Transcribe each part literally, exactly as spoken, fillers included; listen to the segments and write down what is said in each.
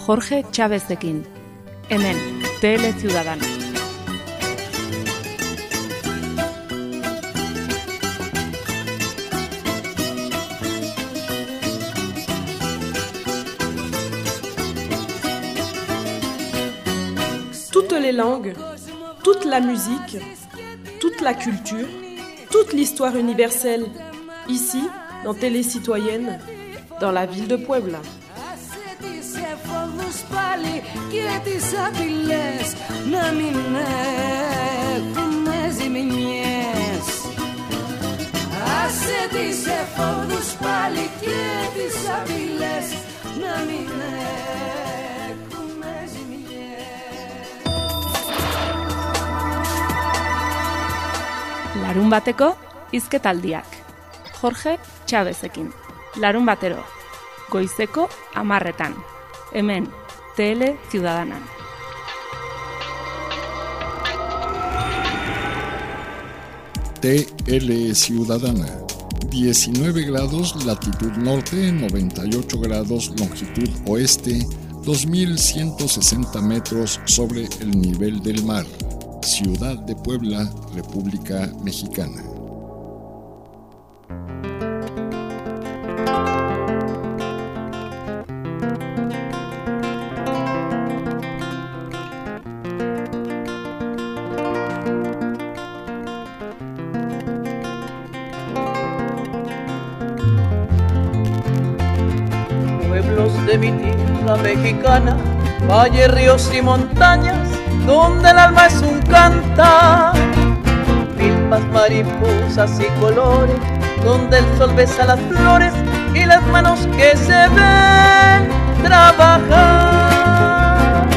Jorge Chávezekin, hemen, T L Ciudadana. Toutes les langues, toute la musique, toute la culture, toute l'histoire universelle, ici, dans Télé Citoyenne, dans la ville de Puebla. Larun bateko hizketaldiak. Jorge Chávezekin. Larun batero. Goizeko hamarretan. Hemen, T L Ciudadana. T L Ciudadana. diecinueve grados latitud norte, noventa y ocho grados longitud oeste, dos mil ciento sesenta metros sobre el nivel del mar. Ciudad de Puebla, República Mexicana. Pueblos de mi tierra mexicana, valles, ríos y montañas, donde el alma es un cantar, milpas, mariposas y colores, donde el sol besa las flores y las manos que se ven trabajar.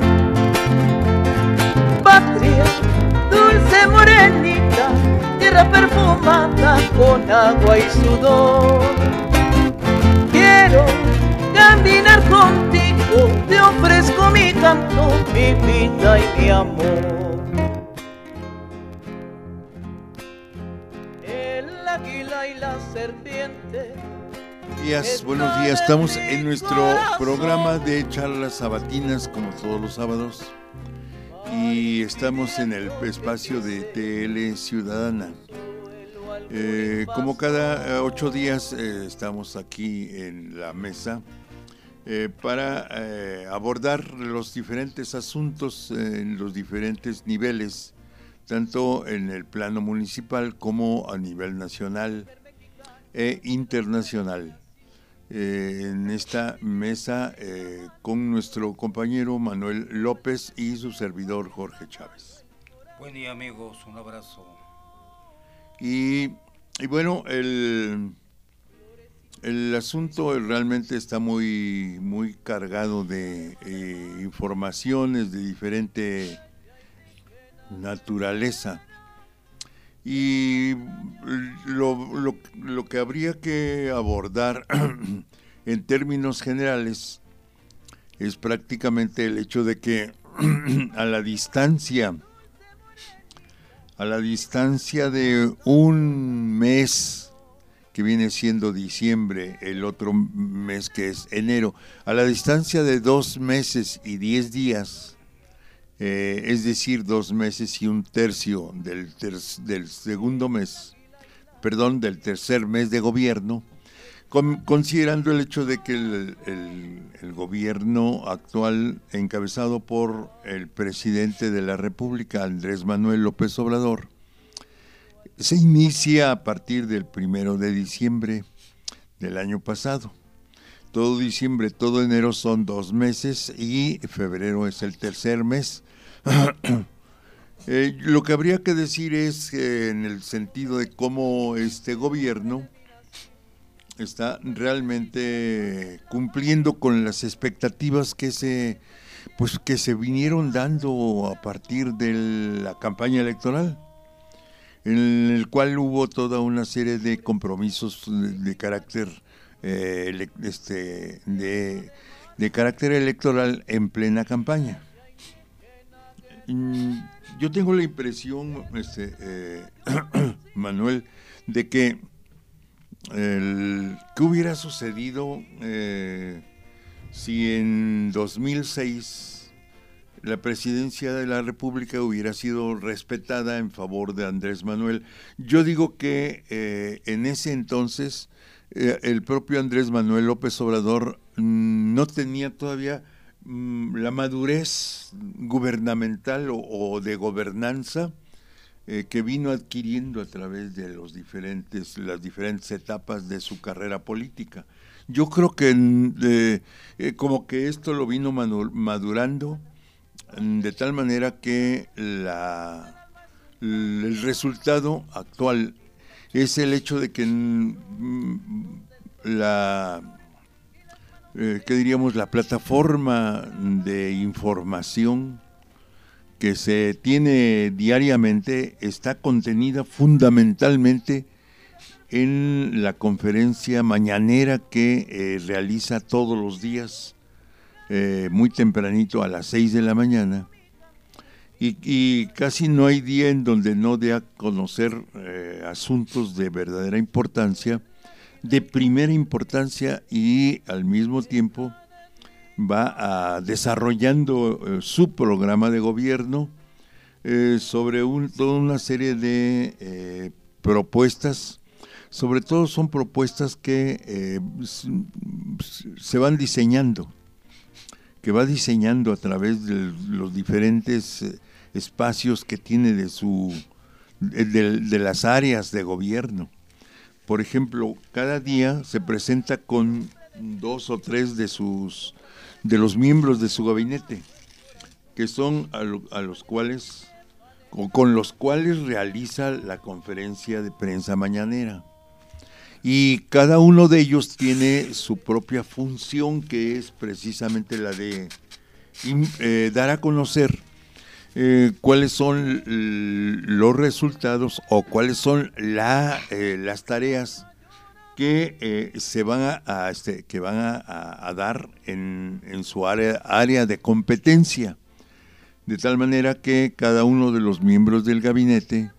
Patria, dulce morenita, tierra perfumada con agua y sudor, quiero caminar contigo, te ofrezco mi canto, mi vida y mi amor. El águila y la serpiente. Buenos días, buenos días. Estamos en nuestro programa de charlas sabatinas, como todos los sábados, y estamos en el espacio de T L Ciudadana. Eh, como cada ocho días eh, estamos aquí en la mesa eh, para eh, abordar los diferentes asuntos eh, en los diferentes niveles, tanto en el plano municipal como a nivel nacional e internacional. Eh, en esta mesa eh, con nuestro compañero Manuel López y su servidor Jorge Chávez. Buen día, amigos, un abrazo. Y, y bueno, el, el asunto realmente está muy, muy cargado de eh, informaciones de diferente naturaleza. Y lo, lo, lo que habría que abordar en términos generales es prácticamente el hecho de que a la distancia, a la distancia de un mes que viene siendo diciembre, el otro mes que es enero, a la distancia de dos meses y diez días, Eh, es decir, dos meses y un tercio del, ter del segundo mes, perdón, del tercer mes de gobierno, con, considerando el hecho de que el, el, el gobierno actual, encabezado por el presidente de la República, Andrés Manuel López Obrador, se inicia a partir del primero de diciembre del año pasado. Todo diciembre, todo enero son dos meses y febrero es el tercer mes. eh, lo que habría que decir es que en el sentido de cómo este gobierno está realmente cumpliendo con las expectativas que se, pues, que se vinieron dando a partir de la campaña electoral, en el cual hubo toda una serie de compromisos de, de carácter Eh, este, de, de carácter electoral en plena campaña. Yo tengo la impresión, este, eh, Manuel, de que el, ¿qué hubiera sucedido eh, si en dos mil seis la presidencia de la República hubiera sido respetada en favor de Andrés Manuel. Yo digo que eh, en ese entonces eh, el propio Andrés Manuel López Obrador mmm, no tenía todavía mmm, la madurez gubernamental o, o de gobernanza eh, que vino adquiriendo a través de los diferentes, las diferentes etapas de su carrera política. Yo creo que eh, eh, como que esto lo vino madurando de tal manera que la, el resultado actual es el hecho de que la, eh, ¿qué diríamos? La plataforma de información que se tiene diariamente está contenida fundamentalmente en la conferencia mañanera que eh, realiza todos los días Eh, muy tempranito a las seis de la mañana y, y casi no hay día en donde no dé a conocer eh, asuntos de verdadera importancia, de primera importancia, y al mismo tiempo va a, desarrollando eh, su programa de gobierno eh, sobre un, toda una serie de eh, propuestas. Sobre todo son propuestas que eh, se van diseñando que va diseñando a través de los diferentes espacios que tiene de su de, de las áreas de gobierno. Por ejemplo, cada día se presenta con dos o tres de sus de los miembros de su gabinete, que son a, lo, a los cuales o con los cuales realiza la conferencia de prensa mañanera. Y cada uno de ellos tiene su propia función, que es precisamente la de eh, dar a conocer eh, cuáles son los resultados o cuáles son la, eh, las tareas que eh, se van a, a este, que van a, a dar en, en su área, área de competencia, de tal manera que cada uno de los miembros del gabinete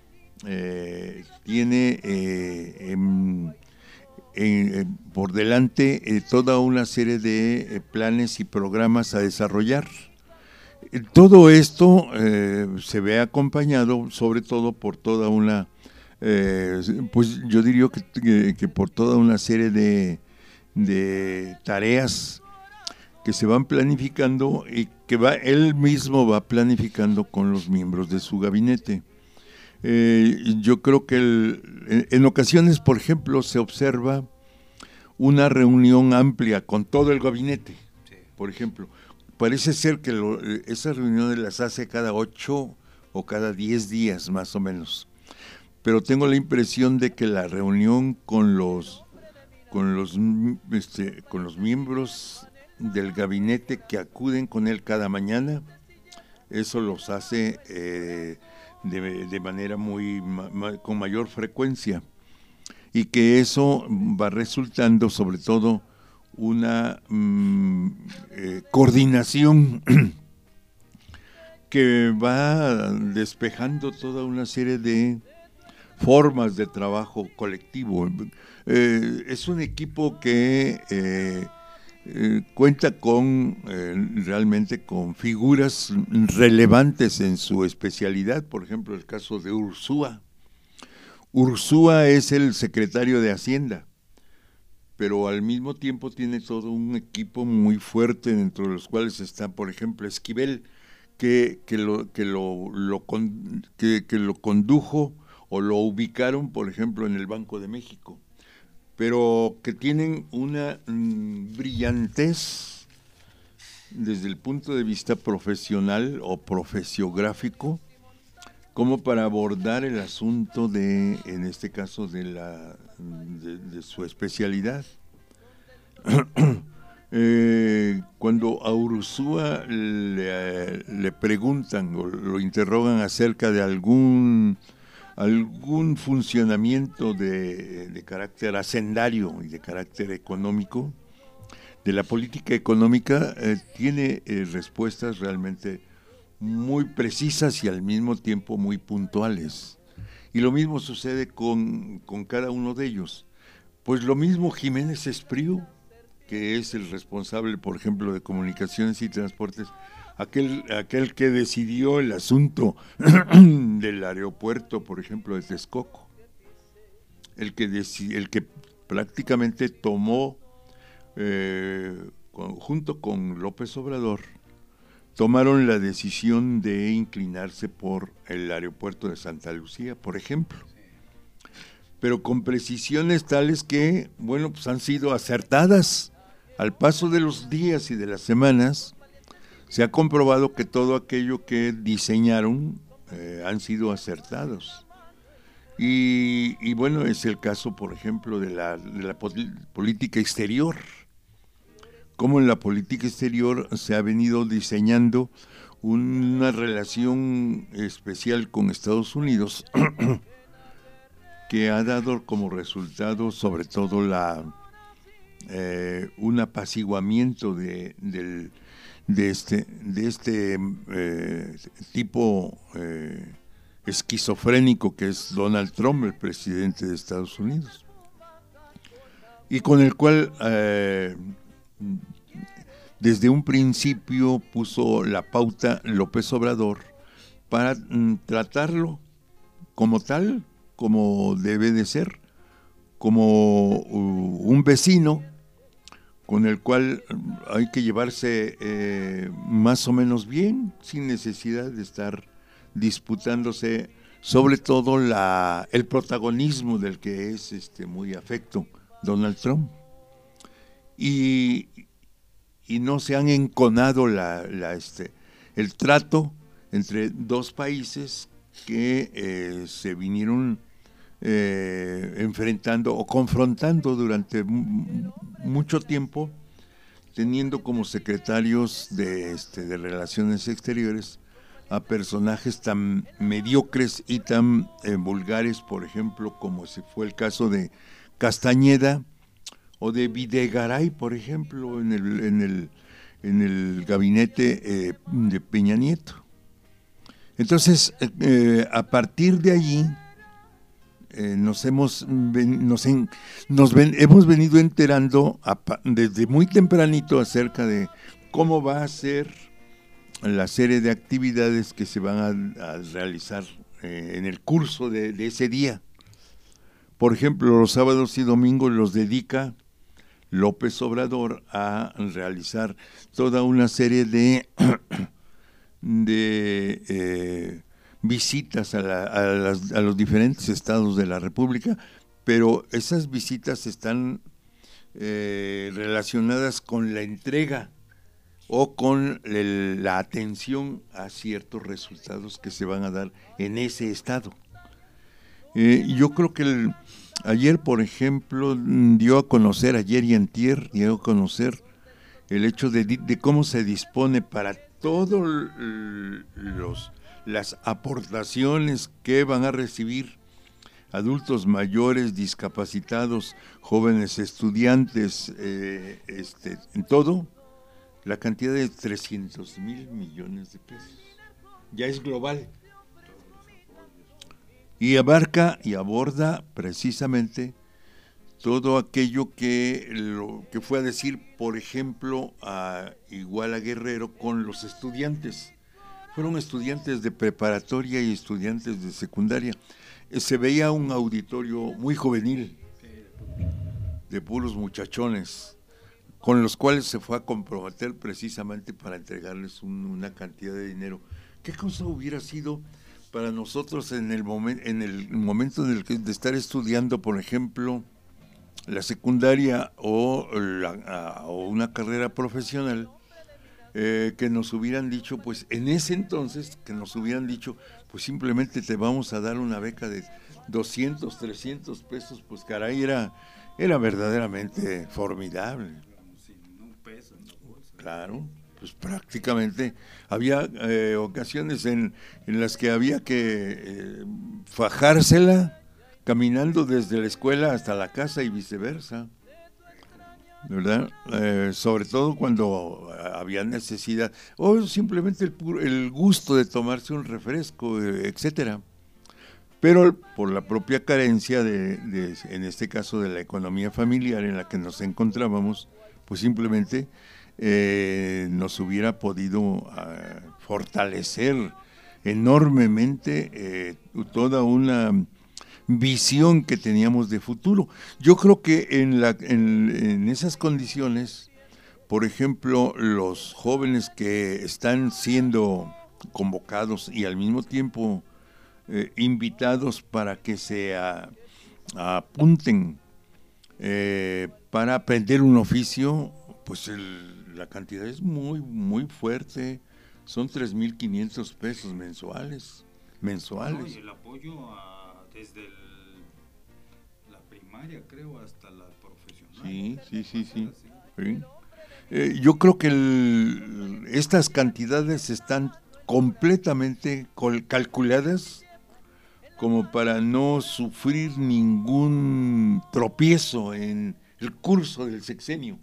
Eh, tiene eh, en, en, en, por delante eh, toda una serie de eh, planes y programas a desarrollar. Eh, todo esto eh, se ve acompañado sobre todo por toda una, eh, pues yo diría que, que, que por toda una serie de, de tareas que se van planificando y que va él mismo va planificando con los miembros de su gabinete. Eh, yo creo que el, en, en ocasiones, por ejemplo, se observa una reunión amplia con todo el gabinete, sí. Por ejemplo. Parece ser que lo, esas reuniones las hace cada ocho o cada diez días, más o menos. Pero tengo la impresión de que la reunión con los, con los, este, con los miembros del gabinete que acuden con él cada mañana, eso los hace eh, de, de manera muy ma, con mayor frecuencia, y que eso va resultando sobre todo una mm, eh, coordinación que va despejando toda una serie de formas de trabajo colectivo. Eh, es un equipo que eh, eh, cuenta con eh, realmente con figuras relevantes en su especialidad. Por ejemplo, el caso de Ursúa. Ursúa es el secretario de Hacienda, pero al mismo tiempo tiene todo un equipo muy fuerte, dentro de los cuales está, por ejemplo, Esquivel, que, que, lo, que, lo, lo, con, que, que lo condujo o lo ubicaron, por ejemplo, en el Banco de México, pero que tienen una mmm, brillantez desde el punto de vista profesional o profesiográfico, como para abordar el asunto de, en este caso, de la de, de su especialidad. eh, cuando a Ursúa le, le preguntan o lo interrogan acerca de algún algún funcionamiento de, de carácter hacendario y de carácter económico, de la política económica, eh, tiene eh, respuestas realmente muy precisas y al mismo tiempo muy puntuales. Y lo mismo sucede con, con cada uno de ellos. Pues lo mismo Jiménez Espriu, que es el responsable, por ejemplo, de comunicaciones y transportes, aquel, aquel que decidió el asunto del aeropuerto, por ejemplo, de Texcoco, el que, deci- el que prácticamente tomó, eh, con, junto con López Obrador, tomaron la decisión de inclinarse por el aeropuerto de Santa Lucía, por ejemplo. Pero con precisiones tales que, bueno, pues han sido acertadas. Al paso de los días y de las semanas, se ha comprobado que todo aquello que diseñaron eh, han sido acertados. Y, y bueno, es el caso, por ejemplo, de la, de la pol- política exterior. Cómo en la política exterior se ha venido diseñando una relación especial con Estados Unidos que ha dado como resultado sobre todo la eh, un apaciguamiento de, del, de este, de este eh, tipo eh, esquizofrénico que es Donald Trump, el presidente de Estados Unidos, y con el cual eh, desde un principio puso la pauta López Obrador para mm, tratarlo como tal, como debe de ser, como uh, un vecino con el cual hay que llevarse eh, más o menos bien, sin necesidad de estar disputándose, sobre todo la, el protagonismo del que es este muy afecto Donald Trump. Y, y no se han enconado la, la, este, el trato entre dos países que eh, se vinieron eh, enfrentando o confrontando durante m- mucho tiempo, teniendo como secretarios de, este, de Relaciones Exteriores a personajes tan mediocres y tan eh, vulgares, por ejemplo, como se fue el caso de Castañeda o de Videgaray, por ejemplo, en el, en el, en el gabinete eh, de Peña Nieto. Entonces, eh, a partir de allí, eh, nos hemos ven, nos, en, nos ven, hemos venido enterando a, desde muy tempranito acerca de cómo va a ser la serie de actividades que se van a, a realizar eh, en el curso de, de ese día. Por ejemplo, los sábados y domingos los dedica López Obrador a realizar toda una serie de, de eh, visitas a, la, a, las, a los diferentes estados de la República, pero esas visitas están eh, relacionadas con la entrega o con el, la atención a ciertos resultados que se van a dar en ese estado. Eh, yo creo que el, ayer, por ejemplo, dio a conocer, ayer y antier, dio a conocer el hecho de, de cómo se dispone para todos los las aportaciones que van a recibir adultos mayores, discapacitados, jóvenes estudiantes, eh, este, en todo, la cantidad de trescientos mil millones de pesos. Ya es global. Y abarca y aborda precisamente todo aquello que, lo, que fue a decir, por ejemplo, a Iguala Guerrero con los estudiantes. Fueron estudiantes de preparatoria y estudiantes de secundaria. Se veía un auditorio muy juvenil, de puros muchachones, con los cuales se fue a comprometer precisamente para entregarles un, una cantidad de dinero. ¿Qué cosa hubiera sido para nosotros en el, momen, en el momento en el que, de estar estudiando, por ejemplo, la secundaria o, la, o una carrera profesional? Eh, que nos hubieran dicho, pues en ese entonces, que nos hubieran dicho, pues simplemente te vamos a dar una beca de doscientos, trescientos pesos, pues caray, era, era verdaderamente formidable. Claro, pues prácticamente había eh, ocasiones en, en las que había que eh, fajársela caminando desde la escuela hasta la casa y viceversa. ¿Verdad? Eh, sobre todo cuando había necesidad o simplemente el, puro, el gusto de tomarse un refresco, eh, etcétera. Pero por la propia carencia de, de, en este caso, de la economía familiar en la que nos encontrábamos, pues simplemente eh, nos hubiera podido uh, fortalecer enormemente eh, toda una visión que teníamos de futuro. Yo creo que en, la, en, en esas condiciones, por ejemplo, los jóvenes que están siendo convocados y al mismo tiempo eh, invitados para que se a, apunten eh, para aprender un oficio, pues el, la cantidad es muy, muy fuerte. Son tres mil quinientos pesos mensuales. mensuales. No, y el apoyo a, desde el, la primaria, creo, hasta la profesional. Sí, sí, sí, sí. sí. Eh, yo creo que el, estas cantidades están completamente calculadas como para no sufrir ningún tropiezo en el curso del sexenio.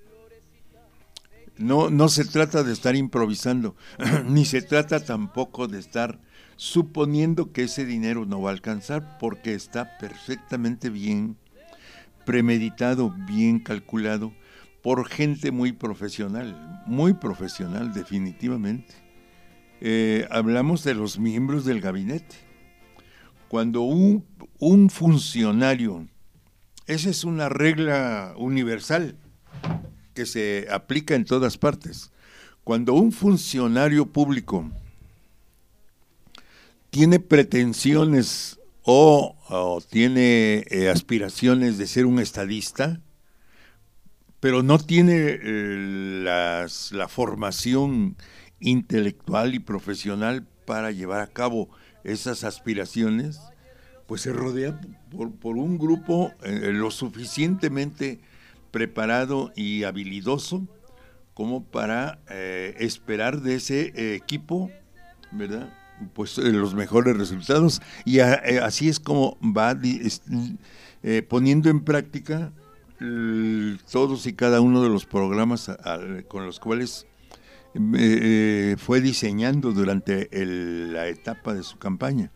No, no se trata de estar improvisando, ni se trata tampoco de estar suponiendo que ese dinero no va a alcanzar, porque está perfectamente bien premeditado, bien calculado, por gente muy profesional, muy profesional definitivamente. Eh, hablamos de los miembros del gabinete. Cuando un, un funcionario, esa es una regla universal que se aplica en todas partes, cuando un funcionario público tiene pretensiones o, o tiene eh, aspiraciones de ser un estadista, pero no tiene eh, las, la formación intelectual y profesional para llevar a cabo esas aspiraciones, pues se rodea por, por un grupo eh, lo suficientemente preparado y habilidoso como para eh, esperar de ese eh, equipo, ¿verdad?, pues eh, los mejores resultados, y a, eh, así es como va eh, poniendo en práctica el, todos y cada uno de los programas a, a, con los cuales eh, fue diseñando durante el, la etapa de su campaña.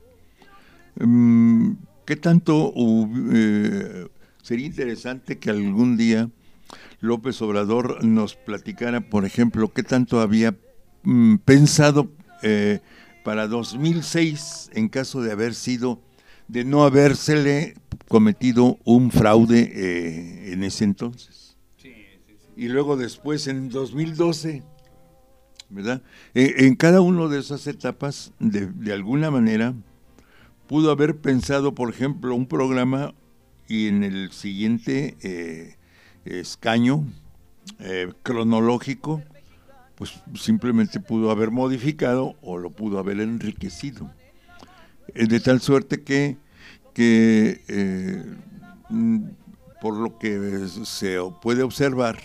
Um, ¿Qué tanto uh, eh, sería interesante que algún día López Obrador nos platicara, por ejemplo, qué tanto había um, pensado eh, para dos mil seis, en caso de haber sido, de no habérsele cometido un fraude eh, en ese entonces? Sí, sí, sí. Y luego después, en dos mil doce, ¿verdad? Eh, en cada una de esas etapas, de, de alguna manera, pudo haber pensado, por ejemplo, un programa y en el siguiente eh, escaño eh, cronológico, pues simplemente pudo haber modificado o lo pudo haber enriquecido. Eh, de tal suerte que, que eh, por lo que se puede observar,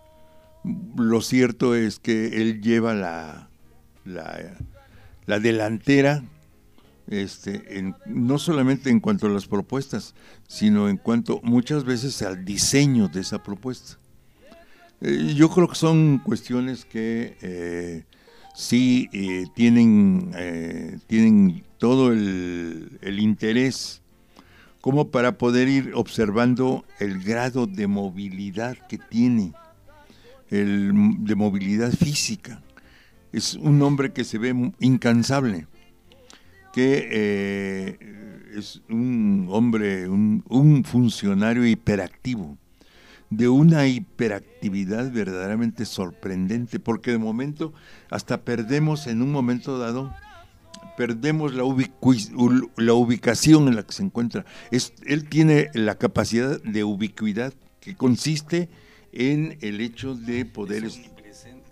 lo cierto es que él lleva la, la, la delantera, este, en, no solamente en cuanto a las propuestas, sino en cuanto muchas veces al diseño de esa propuesta. Eh, yo creo que son cuestiones que eh, sí eh, tienen, eh, tienen todo el, el interés como para poder ir observando el grado de movilidad que tiene, el, de movilidad física. Es un hombre que se ve incansable, que eh, es un hombre, un, un funcionario hiperactivo, de una hiperactividad verdaderamente sorprendente, porque de momento hasta perdemos en un momento dado, perdemos la, ubicu- la ubicación en la que se encuentra. Es, él tiene la capacidad de ubicuidad que consiste en el hecho de poder... Es omnipresente.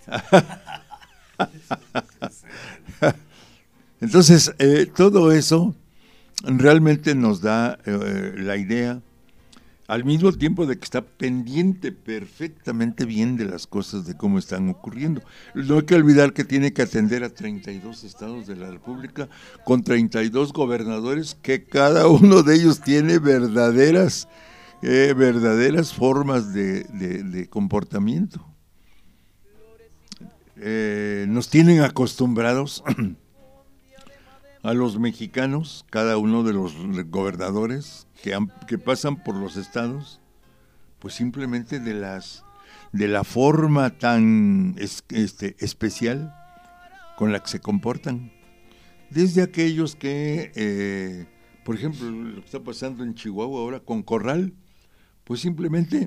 Entonces, eh, todo eso realmente nos da eh, la idea, al mismo tiempo de que está pendiente perfectamente bien de las cosas, de cómo están ocurriendo. No hay que olvidar que tiene que atender a treinta y dos estados de la República, con treinta y dos gobernadores, que cada uno de ellos tiene verdaderas, eh, verdaderas formas de, de, de comportamiento. Eh, nos tienen acostumbrados a los mexicanos, cada uno de los gobernadores que, han, que pasan por los estados, pues simplemente de las de la forma tan es, este, especial con la que se comportan. Desde aquellos que, eh, por ejemplo, lo que está pasando en Chihuahua ahora con Corral, pues simplemente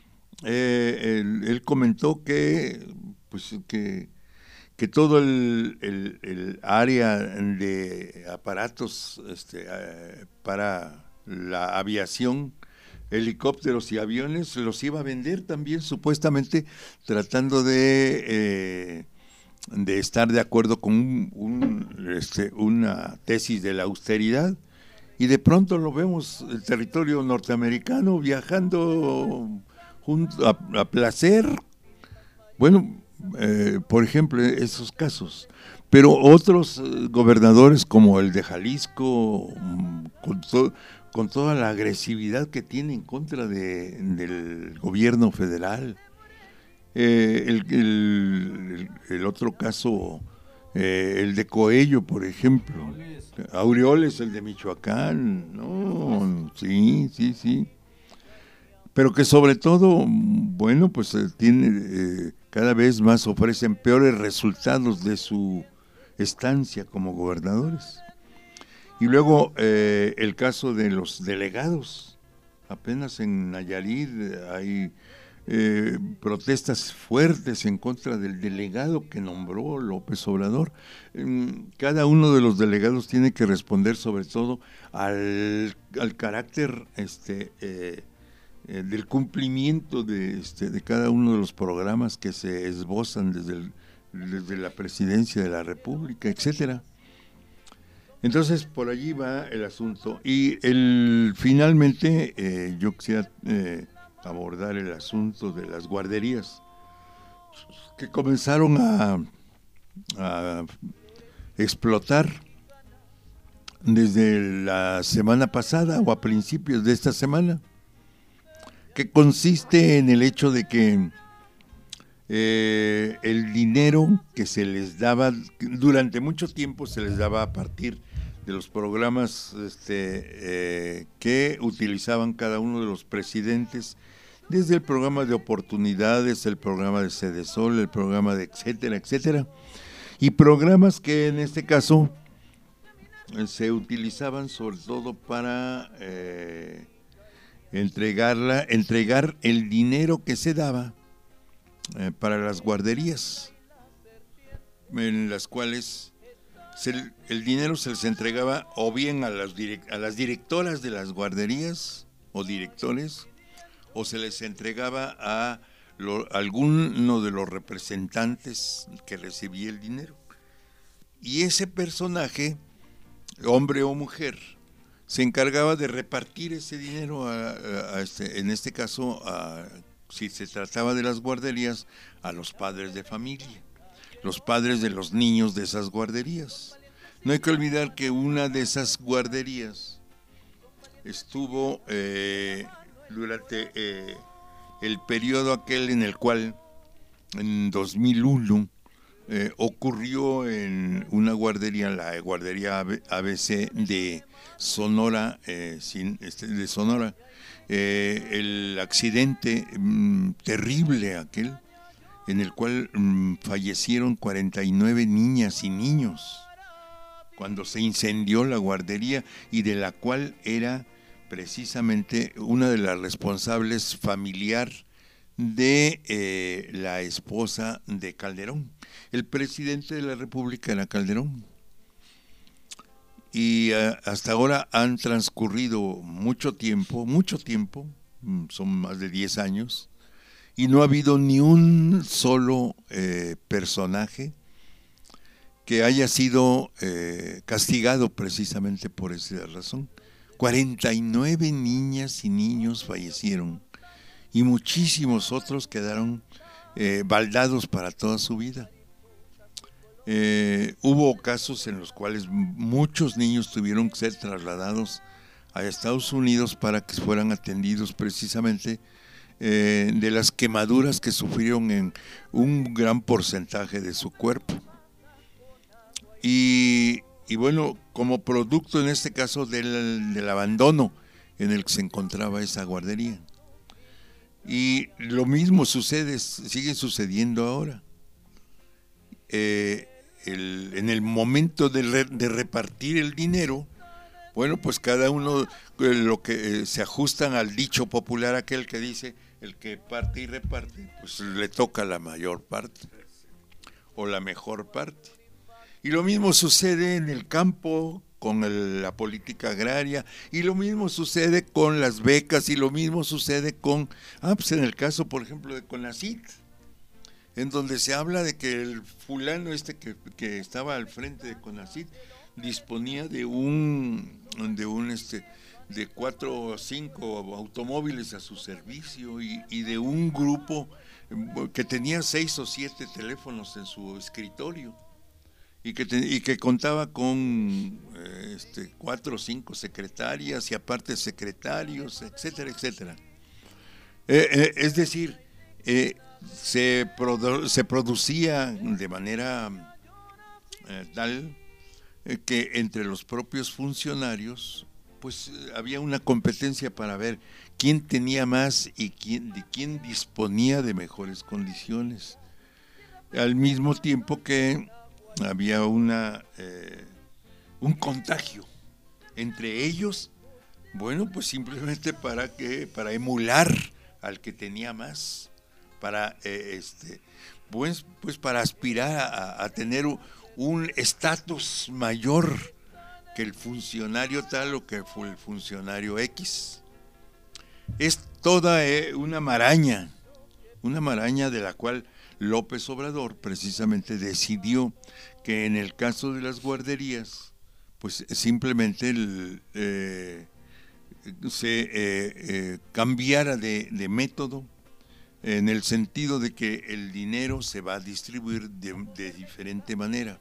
eh, él, él comentó que, pues, que, que todo el, el, el área de aparatos este, eh, para la aviación, helicópteros y aviones, los iba a vender también, supuestamente tratando de, eh, de estar de acuerdo con un, un, este, una tesis de la austeridad, y de pronto lo vemos el territorio norteamericano viajando junto a, a placer. Bueno, eh, por ejemplo, esos casos. Pero otros eh, gobernadores como el de Jalisco, con todo con toda la agresividad que tiene en contra de, del gobierno federal. Eh, el, el, el, el otro caso, eh, el de Coello, por ejemplo. Aureoles. Aureoles, el de Michoacán. No, sí, sí, sí. Pero que sobre todo, bueno, pues eh, tiene eh, cada vez más ofrecen peores resultados de su estancia como gobernadores. Y luego eh, el caso de los delegados. Apenas en Nayarit hay eh, protestas fuertes en contra del delegado que nombró López Obrador. Cada uno de los delegados tiene que responder sobre todo al, al carácter este, eh, eh, del cumplimiento de, este, de cada uno de los programas que se esbozan desde, el, desde la presidencia de la República, etcétera. Entonces, por allí va el asunto. Y el, finalmente, eh, yo quisiera eh, abordar el asunto de las guarderías, que comenzaron a, a explotar desde la semana pasada o a principios de esta semana, que consiste en el hecho de que eh, el dinero que se les daba, durante mucho tiempo se les daba a partir de los programas este, eh, que utilizaban cada uno de los presidentes, desde el programa de oportunidades, el programa de Sedesol, el programa de etcétera, etcétera, y programas que en este caso eh, se utilizaban sobre todo para eh, entregarla, entregar el dinero que se daba eh, para las guarderías, en las cuales Se, el dinero se les entregaba o bien a las, direct, a las directoras de las guarderías o directores, o se les entregaba a, lo, a alguno de los representantes que recibía el dinero. Y ese personaje, hombre o mujer, se encargaba de repartir ese dinero, a, a, a este, en este caso, a, si se trataba de las guarderías, a los padres de familia, los padres de los niños de esas guarderías. No hay que olvidar que una de esas guarderías estuvo eh, durante eh, el periodo aquel en el cual, en dos mil uno, eh, ocurrió en una guardería, la guardería A B C de Sonora, eh, sin, este, de Sonora, eh, el accidente mmm, terrible aquel, en el cual mmm, fallecieron cuarenta y nueve niñas y niños cuando se incendió la guardería, y de la cual era precisamente una de las responsables familiar de eh, la esposa de Calderón. El presidente de la República era Calderón. Y uh, hasta ahora han transcurrido mucho tiempo, mucho tiempo, son más de diez años, y no ha habido ni un solo eh, personaje que haya sido eh, castigado precisamente por esa razón. cuarenta y nueve niñas y niños fallecieron y muchísimos otros quedaron eh, baldados para toda su vida. Eh, hubo casos en los cuales muchos niños tuvieron que ser trasladados a Estados Unidos para que fueran atendidos precisamente eh, de las quemaduras que sufrieron en un gran porcentaje de su cuerpo. Y, y bueno, como producto en este caso del, del abandono en el que se encontraba esa guardería. Y lo mismo sucede, sigue sucediendo ahora. Eh, el, en el momento de, re, de repartir el dinero, bueno, pues cada uno eh, lo que eh, se ajustan al dicho popular aquel que dice, el que parte y reparte, pues le toca la mayor parte o la mejor parte. Y lo mismo sucede en el campo con el, la política agraria, y lo mismo sucede con las becas, y lo mismo sucede con, ah, pues en el caso, por ejemplo, de CONACYT, en donde se habla de que el fulano este que, que estaba al frente de CONACYT disponía de un, de un este, de cuatro o cinco automóviles a su servicio, y, y de un grupo que tenía seis o siete teléfonos en su escritorio, y que, te, y que contaba con eh, este, cuatro o cinco secretarias y aparte secretarios, etcétera, etcétera. Eh, eh, es decir, eh, se, produ se producía de manera eh, tal eh, que entre los propios funcionarios pues había una competencia para ver quién tenía más y quién, de quién disponía de mejores condiciones, al mismo tiempo que había una eh, un contagio entre ellos, bueno, pues simplemente para que para emular al que tenía más, para eh, este pues pues para aspirar a, a tener un estatus mayor que el funcionario tal o que fue el funcionario X. Es toda eh, una maraña, una maraña de la cual López Obrador precisamente decidió que en el caso de las guarderías, pues simplemente el, eh, se eh, eh, cambiara de, de método, en el sentido de que el dinero se va a distribuir de, de diferente manera.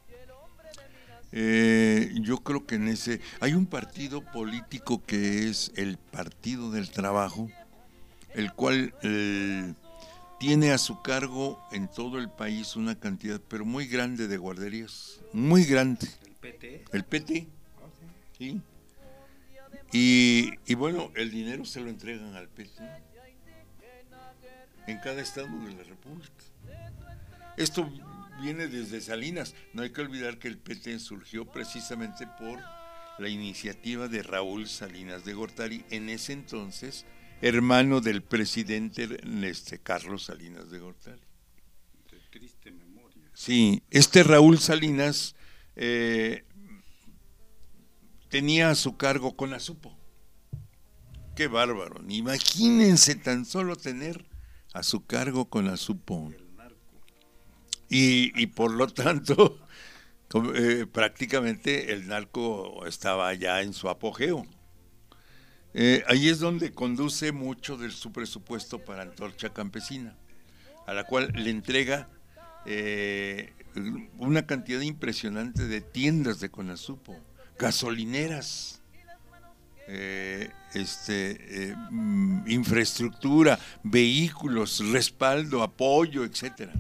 Eh, yo creo que en ese hay un partido político que es el Partido del Trabajo, el cual el, tiene a su cargo en todo el país una cantidad, pero muy grande, de guarderías, muy grande. ¿El P T? El P T, sí. Y, y bueno, el dinero se lo entregan al P T en cada estado de la República. Esto viene desde Salinas. No hay que olvidar que el P T surgió precisamente por la iniciativa de Raúl Salinas de Gortari, en ese entonces hermano del presidente este, Carlos Salinas de Gortari. De triste memoria. Sí, este Raúl Salinas eh, tenía a su cargo CONASUPO. Qué bárbaro, imagínense tan solo tener a su cargo CONASUPO. Y, y por lo tanto, eh, prácticamente el narco estaba ya en su apogeo. Eh, ahí es donde conduce mucho de su presupuesto para Antorcha Campesina, a la cual le entrega eh, una cantidad impresionante de tiendas de CONASUPO, gasolineras, eh, este, eh, infraestructura, vehículos, respaldo, apoyo, etcétera.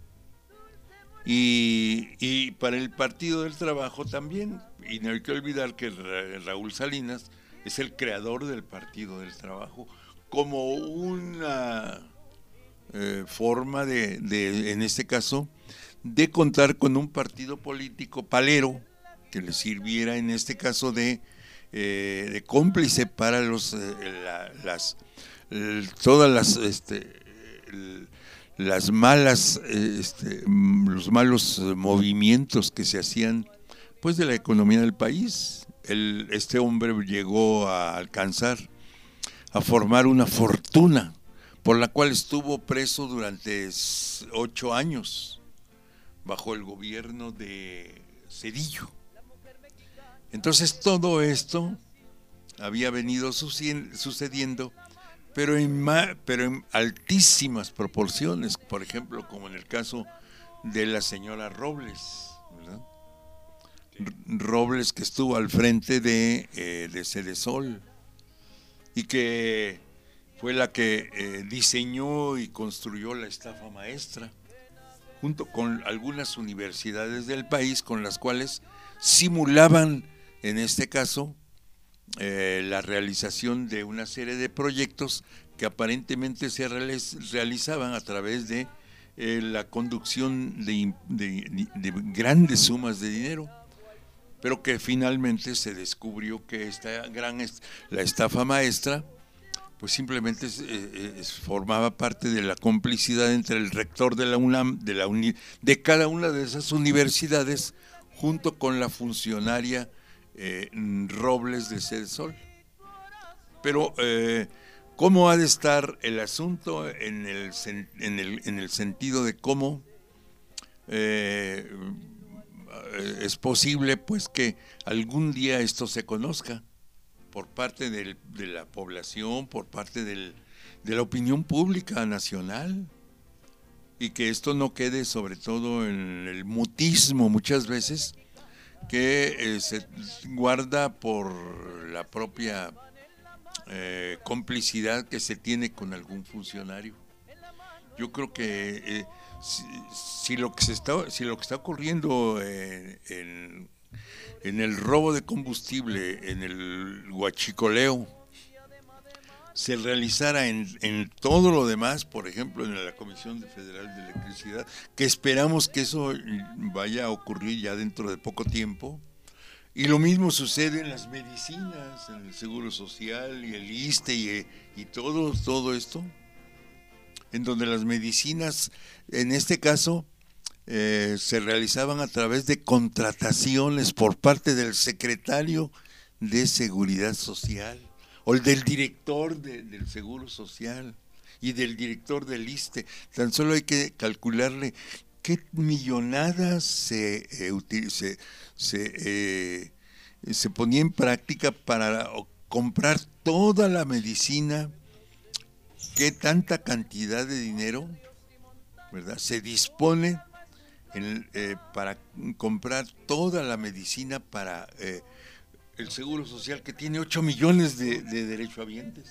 Y, y para el Partido del Trabajo también, y no hay que olvidar que Raúl Salinas es el creador del Partido del Trabajo como una eh, forma de, de, en este caso, de contar con un partido político palero que le sirviera en este caso de, eh, de cómplice para los eh, la, las el, todas las este, el, las malas este, los malos movimientos que se hacían pues de la economía del país. El, este hombre llegó a alcanzar a formar una fortuna por la cual estuvo preso durante ocho años bajo el gobierno de Zedillo. Entonces todo esto había venido sucediendo, pero en, pero en altísimas proporciones, por ejemplo, como en el caso de la señora Robles, ¿verdad? Robles, que estuvo al frente de, eh, de Cedesol y que fue la que eh, diseñó y construyó la estafa maestra, junto con algunas universidades del país con las cuales simulaban, en este caso, eh, la realización de una serie de proyectos que aparentemente se realizaban a través de eh, la conducción de, de, de grandes sumas de dinero, pero que finalmente se descubrió que esta gran la estafa maestra pues simplemente eh, formaba parte de la complicidad entre el rector de la UNAM, de, la uni, de cada una de esas universidades, junto con la funcionaria eh, Robles de Cedesol. Pero, eh, ¿cómo ha de estar el asunto en el, en el, en el sentido de cómo eh, es posible pues que algún día esto se conozca por parte del, de la población, por parte del, de la opinión pública nacional, y que esto no quede sobre todo en el mutismo muchas veces que eh, se guarda por la propia eh, complicidad que se tiene con algún funcionario. Yo creo que eh, si, si lo que se está si lo que está ocurriendo eh, en en el robo de combustible, en el huachicoleo, se realizara en, en todo lo demás, por ejemplo, en la Comisión Federal de Electricidad, que esperamos que eso vaya a ocurrir ya dentro de poco tiempo, y lo mismo sucede en las medicinas, en el Seguro Social y el ISSSTE y, y todo, todo esto, en donde las medicinas, en este caso, Eh, se realizaban a través de contrataciones por parte del secretario de Seguridad Social o el del director de, del Seguro Social y del director del ISSSTE. Tan solo hay que calcularle qué millonadas se, eh, se, se, eh, se ponía en práctica para comprar toda la medicina, qué tanta cantidad de dinero, ¿verdad?, se dispone En, eh, para comprar toda la medicina para eh, el Seguro Social, que tiene ocho millones de, de derechohabientes.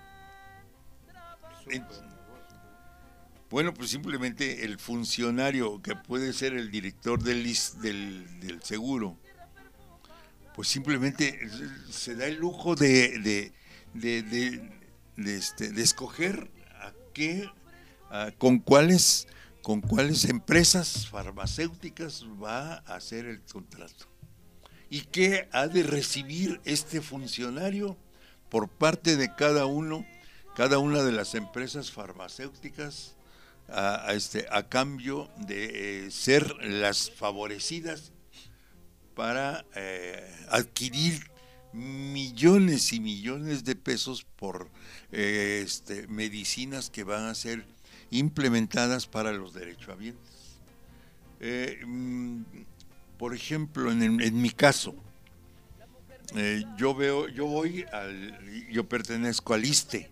En, bueno, pues simplemente el funcionario que puede ser el director del, del, del seguro, pues simplemente se da el lujo de, de, de, de, de, este, de escoger a qué, a, con cuáles con cuáles empresas farmacéuticas va a hacer el contrato y qué ha de recibir este funcionario por parte de cada uno, cada una de las empresas farmacéuticas a, a, este, a cambio de eh, ser las favorecidas para eh, adquirir millones y millones de pesos por eh, este, medicinas que van a ser implementadas para los derechohabientes. Eh, por ejemplo, en, en mi caso, eh, yo veo, yo voy al, yo pertenezco al ISSSTE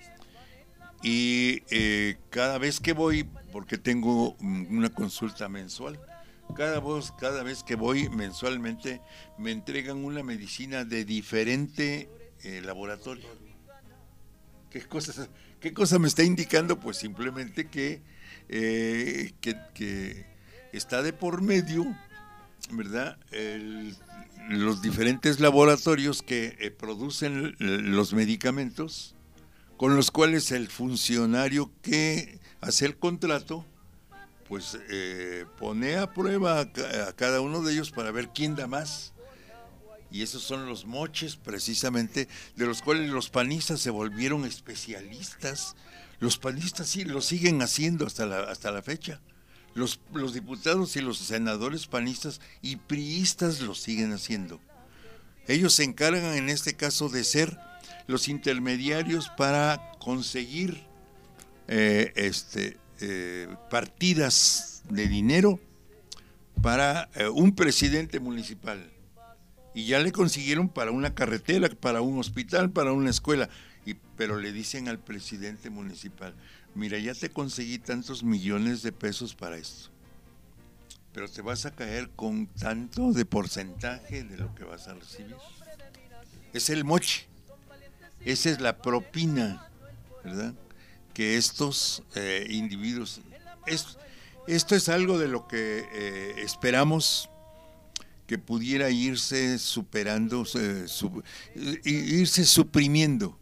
y eh, cada vez que voy, porque tengo una consulta mensual, cada vez, cada vez que voy mensualmente me entregan una medicina de diferente eh, laboratorio. ¿Qué cosas? ¿Qué cosa me está indicando? Pues simplemente que, eh, que, que está de por medio, ¿verdad?, El, los diferentes laboratorios que eh, producen los medicamentos con los cuales el funcionario que hace el contrato pues eh, pone a prueba a, a cada uno de ellos para ver quién da más. Y esos son los moches, precisamente, de los cuales los panistas se volvieron especialistas. Los panistas sí lo siguen haciendo hasta la, hasta la fecha. Los, los diputados y los senadores panistas y priistas lo siguen haciendo. Ellos se encargan en este caso de ser los intermediarios para conseguir eh, este, eh, partidas de dinero para eh, un presidente municipal. Y ya le consiguieron para una carretera, para un hospital, para una escuela. Y, pero le dicen al presidente municipal, mira, ya te conseguí tantos millones de pesos para esto, pero te vas a caer con tanto de porcentaje de lo que vas a recibir. Es el moche, esa es la propina, ¿verdad?, que estos eh, individuos... Es, esto es algo de lo que eh, esperamos que pudiera irse superando, eh, sub, irse suprimiendo,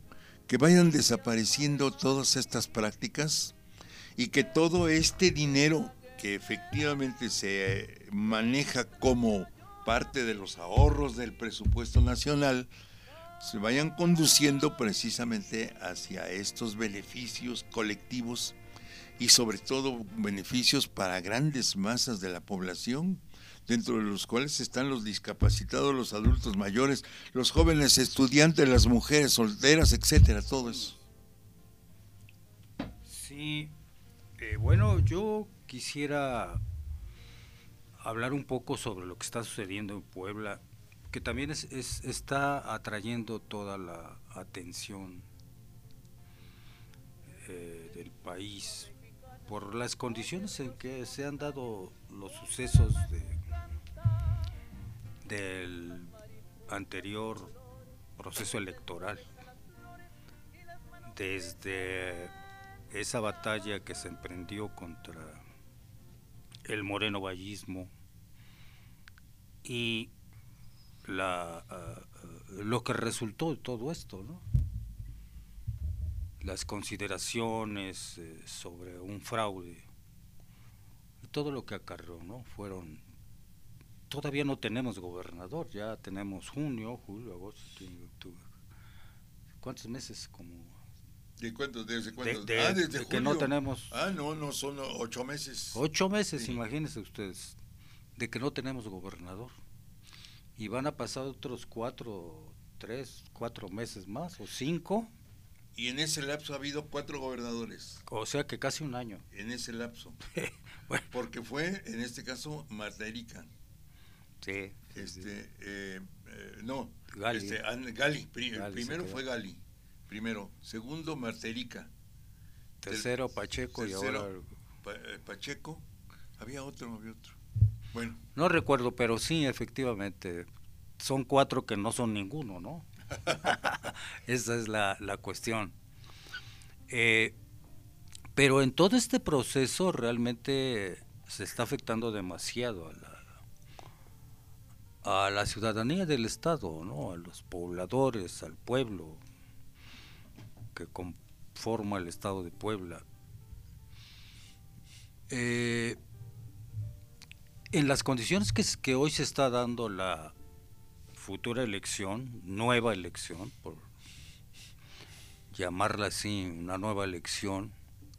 que vayan desapareciendo todas estas prácticas y que todo este dinero que efectivamente se maneja como parte de los ahorros del presupuesto nacional se vayan conduciendo precisamente hacia estos beneficios colectivos y sobre todo beneficios para grandes masas de la población, dentro de los cuales están los discapacitados, los adultos mayores, los jóvenes estudiantes, las mujeres solteras, etcétera, todo eso. Sí, eh, bueno, yo quisiera hablar un poco sobre lo que está sucediendo en Puebla, que también es, es, está atrayendo toda la atención eh, del país por las condiciones en que se han dado los sucesos de, del anterior proceso electoral, desde esa batalla que se emprendió contra el moreno vallismo y la, uh, lo que resultó de todo esto, ¿no? Las consideraciones eh, sobre un fraude y todo lo que acarreó, ¿no? Fueron, todavía no tenemos gobernador, ya tenemos junio, julio, agosto, septiembre, octubre. ¿Cuántos meses? Como ¿De cuánto? ¿Desde cuándo? De, de, ah, desde de julio. Que no tenemos. Ah, no, no, son ocho meses. Ocho meses, sí. Imagínense ustedes, de que no tenemos gobernador. Y van a pasar otros cuatro, tres, cuatro meses más, o cinco. Y en ese lapso ha habido cuatro gobernadores. O sea que casi un año. En ese lapso. Bueno. Porque fue, en este caso, Marta Erika. Sí. Este, sí. Eh, eh, no. Gali. Este, Gali, pri, Gali primero fue Gali. Primero. Segundo, Marta Erika. Tercero, Pacheco. Tercero, y ahora pa, Pacheco. Había otro, había otro. Bueno. No recuerdo, pero sí, efectivamente, son cuatro que no son ninguno, ¿no? Esa es la, la cuestión. Eh, pero en todo este proceso realmente se está afectando demasiado a la, a la ciudadanía del Estado, ¿no? A los pobladores, al pueblo que conforma el Estado de Puebla. Eh, En las condiciones que, que hoy se está dando la futura elección, nueva elección, por llamarla así, una nueva elección,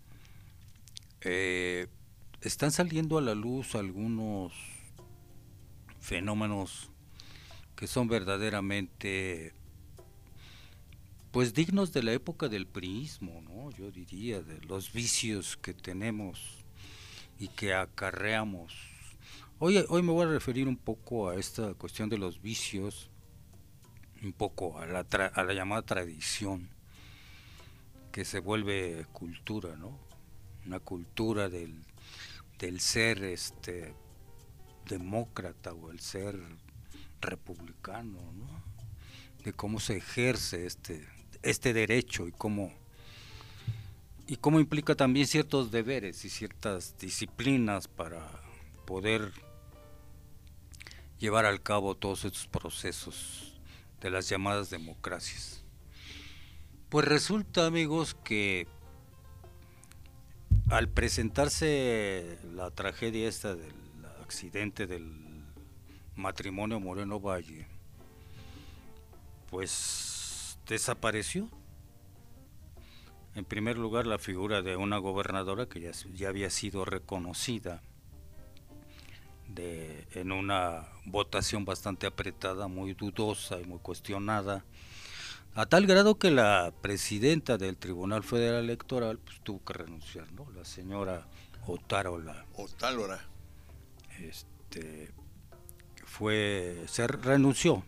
eh, están saliendo a la luz algunos fenómenos que son verdaderamente, pues, dignos de la época del priismo, ¿no? Yo diría, de los vicios que tenemos y que acarreamos. Hoy, hoy me voy a referir un poco a esta cuestión de los vicios, un poco a la, tra, a la llamada tradición, que se vuelve cultura, ¿no? Una cultura del, del ser este demócrata o el ser republicano, ¿no? De cómo se ejerce este, este derecho y cómo, y cómo implica también ciertos deberes y ciertas disciplinas para poder llevar al cabo todos estos procesos de las llamadas democracias. Pues resulta, amigos, que al presentarse la tragedia esta del accidente del matrimonio Moreno Valle, pues desapareció en primer lugar la figura de una gobernadora que ya, ya había sido reconocida De, en una votación bastante apretada, muy dudosa y muy cuestionada, a tal grado que la presidenta del Tribunal Federal Electoral pues tuvo que renunciar, ¿no? La señora Otárola. Otálora. Este, fue, se renunció.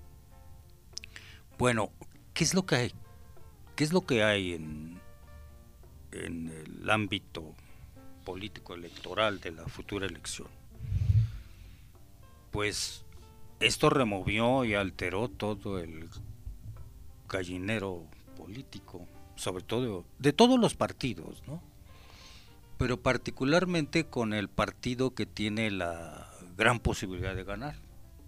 Bueno, ¿qué es lo que hay? ¿Qué es lo que hay en, en el ámbito político electoral de la futura elección? Pues esto removió y alteró todo el gallinero político, sobre todo de todos los partidos, ¿no? Pero particularmente con el partido que tiene la gran posibilidad de ganar,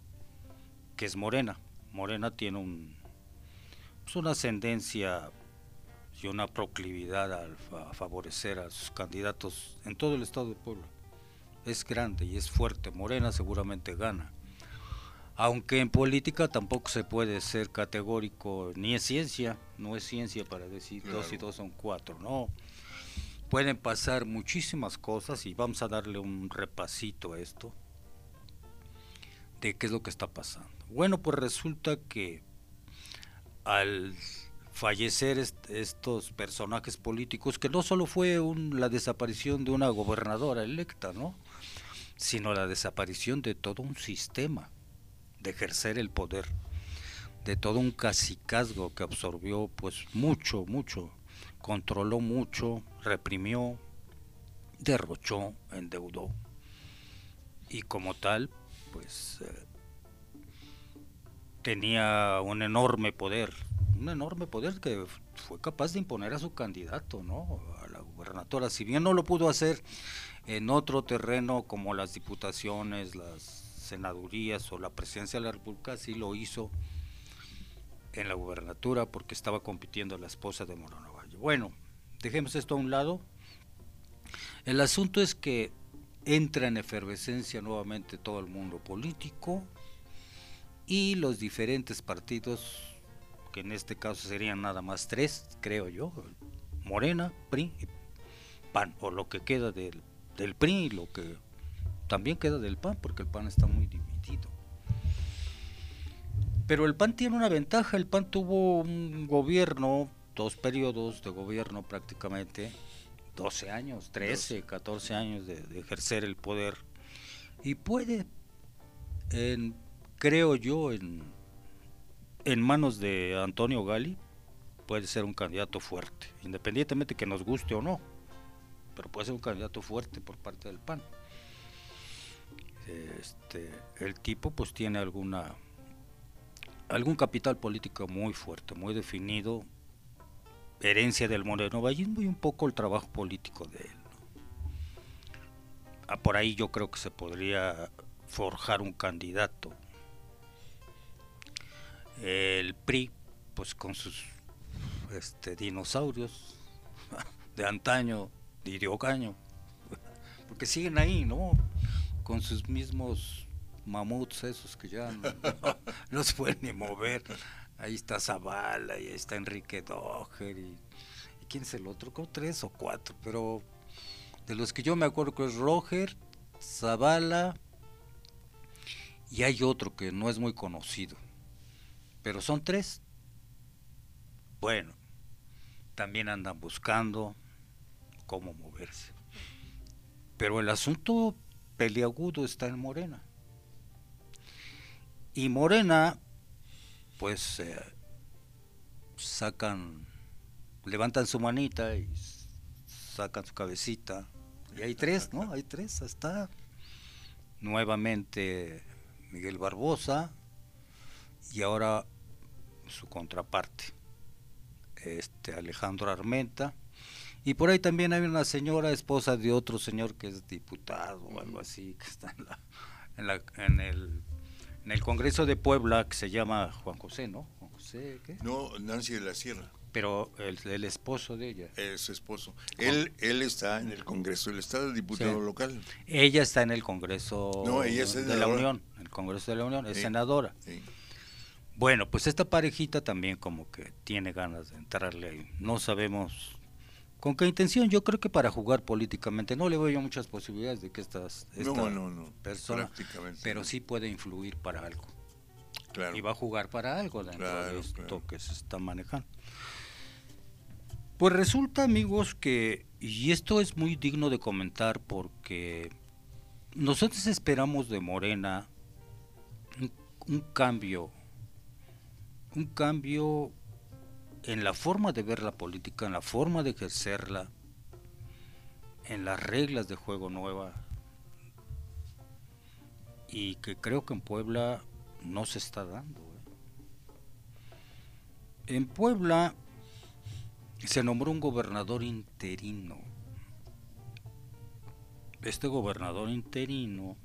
que es Morena. Morena tiene un, pues una ascendencia y una proclividad a, a favorecer a sus candidatos en todo el estado de Puebla. Es grande y es fuerte. Morena seguramente gana. Aunque en política tampoco se puede ser categórico, ni es ciencia, no es ciencia para decir claro. dos y dos son cuatro, no. Pueden pasar muchísimas cosas y vamos a darle un repasito a esto de qué es lo que está pasando. Bueno, pues resulta que al fallecer est estos personajes políticos, que no solo fue un, la desaparición de una gobernadora electa, ¿no?, sino la desaparición de todo un sistema de ejercer el poder, de todo un cacicazgo que absorbió pues mucho, mucho, controló mucho, reprimió, derrochó, endeudó, y como tal, pues eh, tenía un enorme poder, un enorme poder que fue capaz de imponer a su candidato, ¿no?, a la gubernatura. Si bien no lo pudo hacer en otro terreno como las diputaciones, las senadurías o la presidencia de la República, sí lo hizo en la gubernatura porque estaba compitiendo la esposa de Moreno Valle. Bueno, dejemos esto a un lado. El asunto es que entra en efervescencia nuevamente todo el mundo político y los diferentes partidos, que en este caso serían nada más tres, creo yo, Morena, P R I y P A N, o lo que queda del, del P R I y lo que también queda del P A N, porque el P A N está muy dividido. Pero el P A N tiene una ventaja. El P A N tuvo un gobierno, dos periodos de gobierno prácticamente, doce años, trece, catorce años de, de ejercer el poder, y puede, en, creo yo, en, en manos de Antonio Gali, puede ser un candidato fuerte, independientemente que nos guste o no, pero puede ser un candidato fuerte por parte del P A N. Este, el tipo pues tiene alguna algún capital político muy fuerte, muy definido, herencia del morenovallismo y un poco el trabajo político de él, ¿no? Ah, por ahí yo creo que se podría forjar un candidato. El P R I pues con sus este, dinosaurios de antaño, de Idiocaño, porque siguen ahí, ¿no?, con sus mismos mamuts esos que ya no, no, no se pueden ni mover. Ahí está Zavala, y ahí está Enrique Doher, y, y ¿quién es el otro? Como tres o cuatro, pero de los que yo me acuerdo que es Roger, Zavala, y hay otro que no es muy conocido, pero son tres. Bueno, también andan buscando cómo moverse, pero el asunto peliagudo está en Morena. Y Morena, pues eh, sacan, levantan su manita y sacan su cabecita. Y hay tres, ¿no? Hay tres, está nuevamente Miguel Barbosa y ahora su contraparte, este Alejandro Armenta. Y por ahí también hay una señora, esposa de otro señor que es diputado o algo así, que está en, la, en, la, en, el, en el Congreso de Puebla, que se llama Juan José, ¿no? Juan José, ¿qué? No, Nancy de la Sierra. Pero el, el esposo de ella. Es su esposo. Él, él está en el Congreso del Estado, diputado sí. local. Ella está en el Congreso no, ella es de la Unión, el Congreso de la Unión, es sí. senadora. Sí. Bueno, pues esta parejita también como que tiene ganas de entrarle ahí. No sabemos con qué intención. Yo creo que para jugar políticamente. No le veo yo muchas posibilidades de que estas, esta no, no, no, persona, pero sí puede influir para algo. Claro. Y va a jugar para algo dentro claro, de esto claro. que se está manejando. Pues resulta, amigos, que, y esto es muy digno de comentar porque nosotros esperamos de Morena un, un cambio, un cambio en la forma de ver la política, en la forma de ejercerla, en las reglas de juego nueva, y que creo que en Puebla no se está dando. ¿eh? En Puebla se nombró un gobernador interino. Este gobernador interino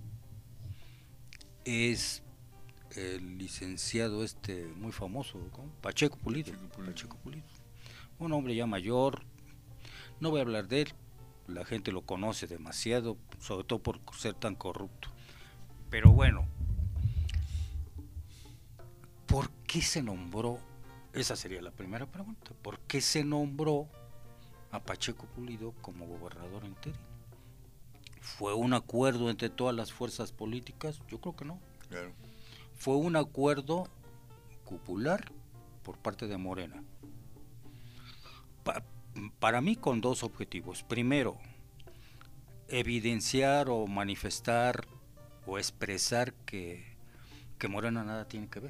es el licenciado este muy famoso, ¿cómo? Pacheco Pulido. Pacheco Pulido. un hombre ya mayor, no voy a hablar de él, la gente lo conoce demasiado, sobre todo por ser tan corrupto. Pero bueno, ¿por qué se nombró? Esa sería la primera pregunta. ¿Por qué se nombró a Pacheco Pulido como gobernador interino? ¿Fue un acuerdo entre todas las fuerzas políticas? Yo creo que no. Claro. Fue un acuerdo cupular por parte de Morena. Pa- para mí con dos objetivos. Primero, evidenciar o manifestar o expresar que, que Morena nada tiene que ver.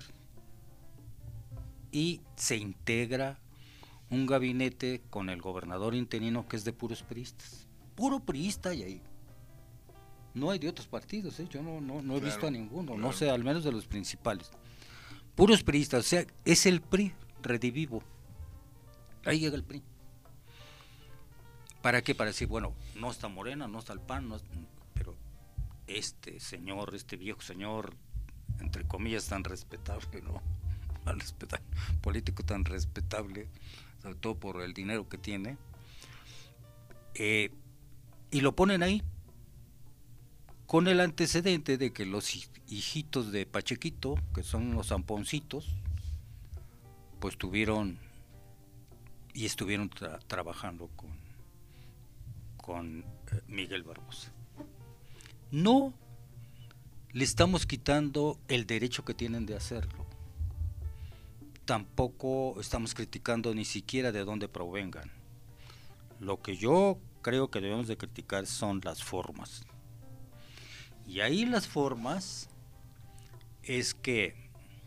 Y se integra un gabinete con el gobernador interino que es de puros priistas. Puro priista y ahí. No hay de otros partidos, ¿eh? Yo no, no, no he Claro, visto a ninguno, claro. no sé, al menos de los principales. Puros priistas, o sea, es el P R I redivivo. Ahí llega el P R I. ¿Para qué? Para decir, bueno, no está Morena, no está el P A N, no, pero este señor, este viejo señor, entre comillas, tan respetable, ¿no? Al respetable, político tan respetable, sobre todo por el dinero que tiene, eh, y lo ponen ahí, con el antecedente de que los hijitos de Pachequito, que son los zamponcitos, pues tuvieron y estuvieron tra- trabajando con, con eh, Miguel Barbosa. No le estamos quitando el derecho que tienen de hacerlo. Tampoco estamos criticando ni siquiera de dónde provengan. Lo que yo creo que debemos de criticar son las formas. Y ahí las formas es que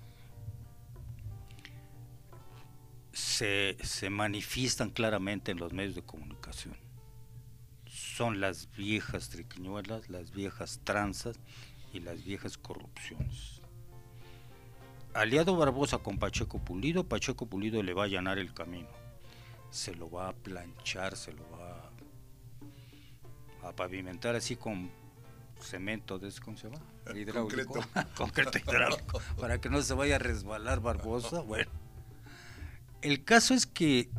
se, se manifiestan claramente en los medios de comunicación. Son las viejas triquiñuelas, las viejas tranzas y las viejas corrupciones. Aliado Barbosa con Pacheco Pulido, Pacheco Pulido le va a allanar el camino. Se lo va a planchar, se lo va a, a pavimentar así con cemento de, ¿cómo se llama? Hidráulico. Concreto. Concreto hidráulico, para que no se vaya a resbalar Barbosa. Bueno, el caso es que,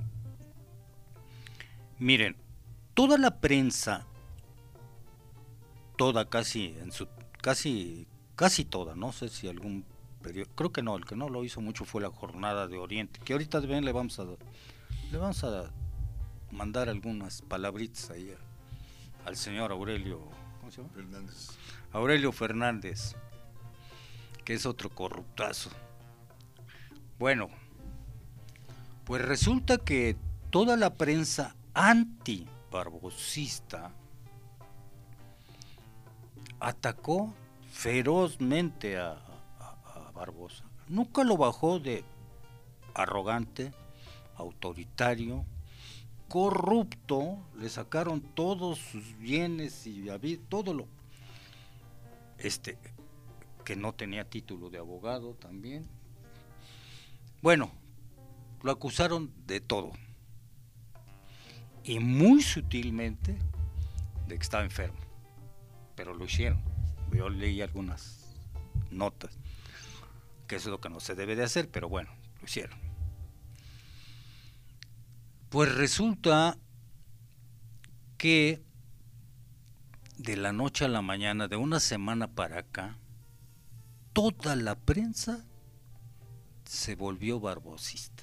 miren, toda la prensa, toda casi, en su, casi, casi toda, no sé si algún periódico, creo que no, el que no lo hizo mucho fue la Jornada de Oriente, que ahorita ven, le vamos a, le vamos a mandar algunas palabritas ahí a, al señor Aurelio, ¿cómo se llama? Fernández. Aurelio Fernández, que es otro corruptazo. Bueno, pues resulta que toda la prensa anti-barbosista atacó ferozmente a, a, a Barbosa. Nunca lo bajó de arrogante, autoritario, corrupto. Le sacaron todos sus bienes y había todo lo este que no tenía título de abogado también. Bueno, lo acusaron de todo y muy sutilmente de que estaba enfermo, pero lo hicieron. Yo leí algunas notas que eso es lo que no se debe de hacer, pero bueno, lo hicieron. Pues resulta que de la noche a la mañana, de una semana para acá, toda la prensa se volvió barbosista.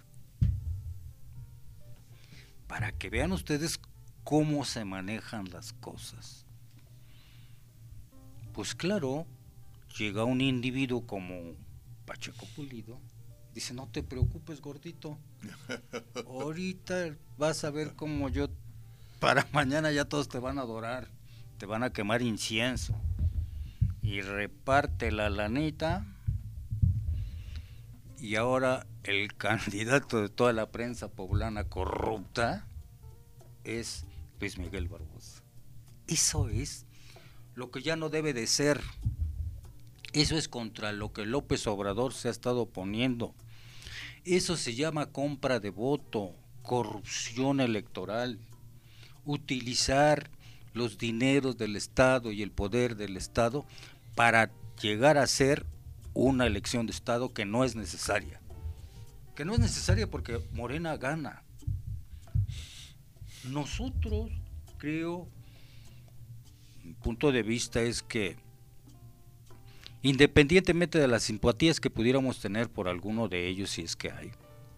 Para que vean ustedes cómo se manejan las cosas. Pues claro, llega un individuo como Pacheco Pulido, dice, no te preocupes, gordito, ahorita vas a ver cómo yo, para mañana ya todos te van a adorar, te van a quemar incienso, y reparte la lanita, y ahora el candidato de toda la prensa poblana corrupta es Luis Miguel Barbosa. Eso es lo que ya no debe de ser. Eso es contra lo que López Obrador se ha estado oponiendo. Eso se llama compra de voto, corrupción electoral, utilizar los dineros del Estado y el poder del Estado para llegar a ser una elección de Estado que no es necesaria. Que no es necesaria porque Morena gana. nosotros, creo, mi punto de vista es que, independientemente de las simpatías que pudiéramos tener por alguno de ellos, si es que hay,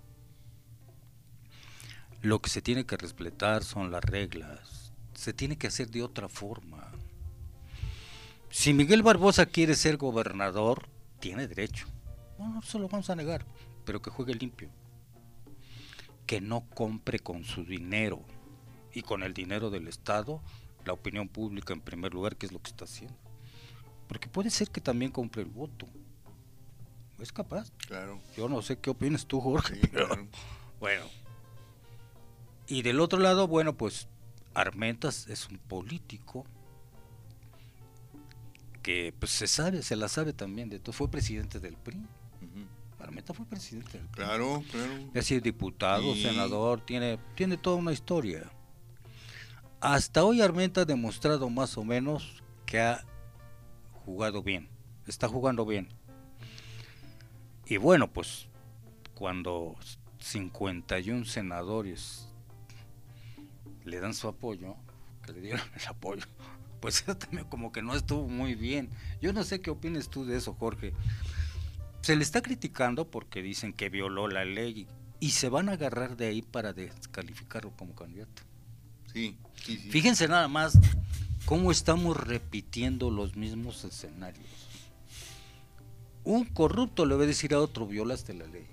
lo que se tiene que respetar son las reglas, se tiene que hacer de otra forma. Si Miguel Barbosa quiere ser gobernador, tiene derecho, no, no se lo vamos a negar, pero que juegue limpio, que no compre con su dinero y con el dinero del Estado la opinión pública en primer lugar, que es lo que está haciendo, porque puede ser que también compre el voto, es capaz. Claro. Yo no sé qué opinas tú, Jorge, Sí, pero claro. bueno. Y del otro lado, bueno, pues Armentas es un político que pues se sabe, se la sabe también de todo, fue presidente del P R I. Ujú. Armentas fue presidente del P R I. Claro, claro. Ha sido diputado, Sí. senador, tiene, tiene toda una historia. Hasta hoy Armenta ha demostrado más o menos que ha jugado bien, está jugando bien. Y bueno, pues cuando cincuenta y uno senadores le dan su apoyo, que le dieron el apoyo, pues eso también como que no estuvo muy bien. Yo no sé qué opinas tú de eso, Jorge. Se le está criticando porque dicen que violó la ley y se van a agarrar de ahí para descalificarlo como candidato. Sí, sí, sí. Fíjense nada más cómo estamos repitiendo los mismos escenarios. Un corrupto le va a decir a otro, violaste la ley.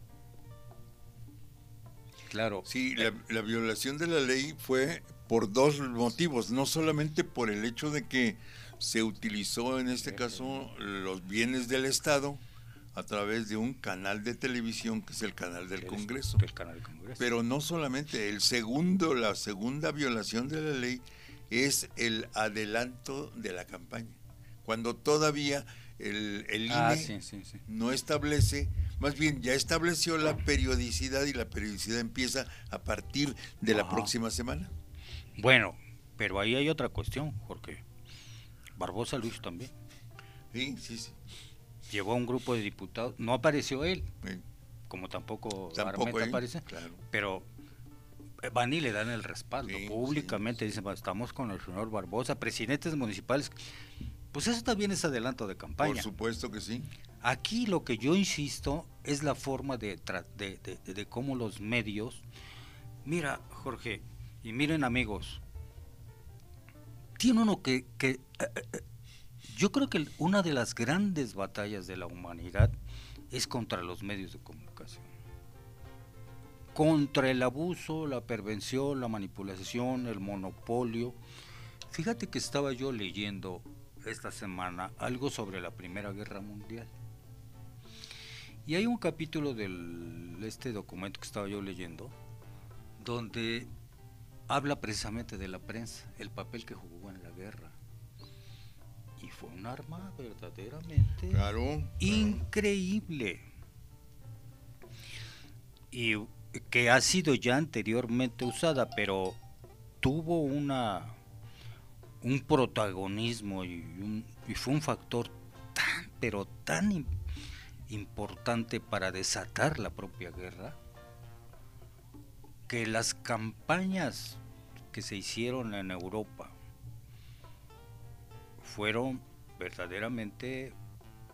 Claro. Sí, la, la violación de la ley fue por dos motivos, no solamente por el hecho de que se utilizó en este caso los bienes del Estado a través de un canal de televisión que es el canal del Congreso. El canal del Congreso. Pero no solamente, el segundo, la segunda violación de la ley es el adelanto de la campaña. Cuando todavía el, el Ah, I N E sí, sí, sí. no establece, más bien ya estableció la periodicidad y la periodicidad empieza a partir de la Ajá. próxima semana. Bueno, pero ahí hay otra cuestión, Jorge. Barbosa lo hizo también. Sí, sí, sí. Llevó a un grupo de diputados, no apareció él, Sí. como tampoco, Tampoco Armenta él, aparece, claro. pero van y le dan el respaldo Sí, públicamente, dicen, estamos con el señor Barbosa, presidentes municipales, pues eso también es adelanto de campaña. Por supuesto que sí. Aquí lo que yo insisto es la forma de, tra- de, de, de, de cómo los medios, mira Jorge, y miren amigos, tiene uno que, que eh, eh, yo creo que una de las grandes batallas de la humanidad es contra los medios de comunicación, contra el abuso, la pervención, la manipulación, el monopolio. Fíjate que estaba yo leyendo esta semana algo sobre la Primera Guerra Mundial y hay un capítulo de este documento que estaba yo leyendo donde habla precisamente de la prensa, el papel que jugó en la guerra, y fue un arma verdaderamente Claro. increíble y que ha sido ya anteriormente usada, pero tuvo una un protagonismo y, un, y fue un factor tan pero tan im, importante para desatar la propia guerra, que las campañas que se hicieron en Europa fueron verdaderamente eh,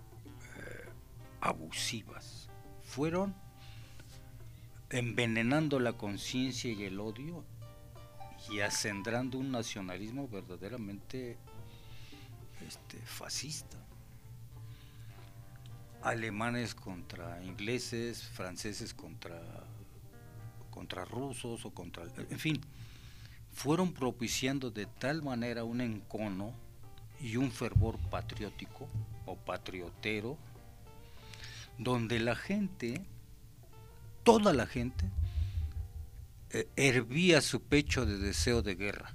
abusivas, fueron envenenando la conciencia y el odio y acendrando un nacionalismo verdaderamente este, fascista. Alemanes contra ingleses, franceses contra contra rusos o contra, en fin, fueron propiciando de tal manera un encono y un fervor patriótico o patriotero, donde la gente, toda la gente, eh, hervía su pecho de deseo de guerra.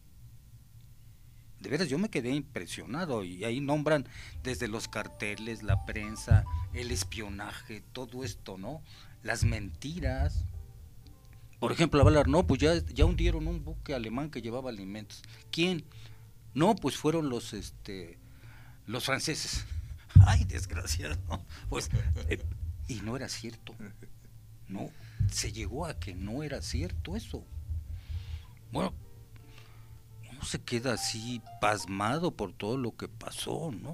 De veras, yo me quedé impresionado, y ahí nombran desde los carteles, la prensa, el espionaje, todo esto, ¿no? Las mentiras. Por ejemplo, hablar, no, pues ya, ya hundieron un buque alemán que llevaba alimentos. ¿Quién? No, pues fueron los este los franceses. Ay, desgraciado. Pues, eh, y no era cierto. No, se llegó a que no era cierto eso. bueno, uno se queda así pasmado por todo lo que pasó, ¿no?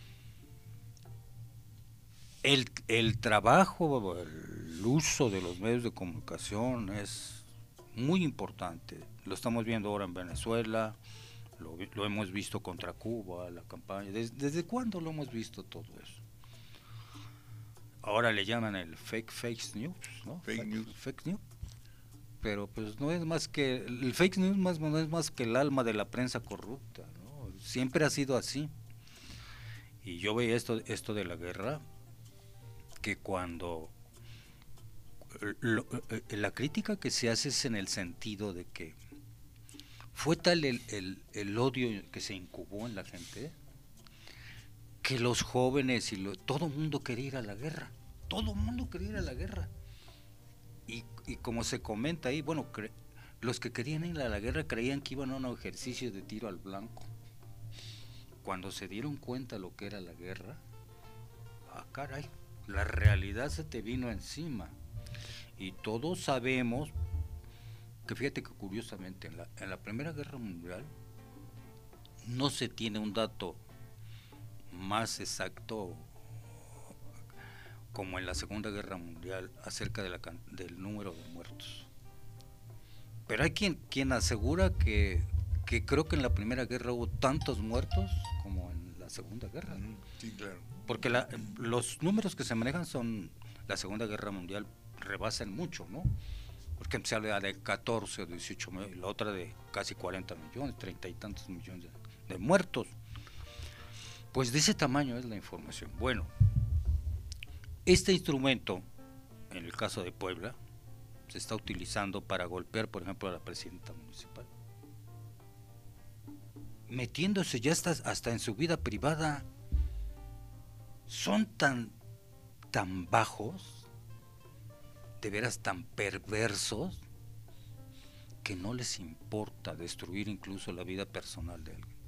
El, el trabajo, el uso de los medios de comunicación es muy importante. Lo estamos viendo ahora en Venezuela, lo, lo hemos visto contra Cuba, la campaña. ¿Desde, ¿Desde cuándo lo hemos visto todo eso? Ahora le llaman el fake fake news, ¿no? Fake, fake news. Fake news. Pero pues no es más que, el fake news más, no es más que el alma de la prensa corrupta, ¿no? Siempre ha sido así. Y yo veía esto, esto de la guerra, que cuando lo, la crítica que se hace es en el sentido de que fue tal el, el, el odio que se incubó en la gente, que los jóvenes y lo, todo el mundo quería ir a la guerra, todo el mundo quería ir a la guerra. Y, y como se comenta ahí, bueno, cre, los que querían ir a la guerra creían que iban a un ejercicio de tiro al blanco. Cuando se dieron cuenta lo que era la guerra, ah, caray, la realidad se te vino encima. Y todos sabemos que, fíjate que curiosamente, en la, en la Primera Guerra Mundial no se tiene un dato más exacto como en la Segunda Guerra Mundial acerca de la, del número de muertos. Pero hay quien, quien asegura que, que creo que en la Primera Guerra hubo tantos muertos como en la Segunda Guerra. Sí, claro. Porque la, los números que se manejan son, la Segunda Guerra Mundial rebasan mucho, ¿no? Porque se habla de catorce o dieciocho millones, la otra de casi cuarenta millones, treinta y tantos millones de, de muertos. Pues de ese tamaño es la información. Bueno, este instrumento, en el caso de Puebla, se está utilizando para golpear, por ejemplo, a la presidenta municipal, metiéndose ya hasta, hasta en su vida privada. Son tan, tan bajos, de veras tan perversos, que no les importa destruir incluso la vida personal de alguien.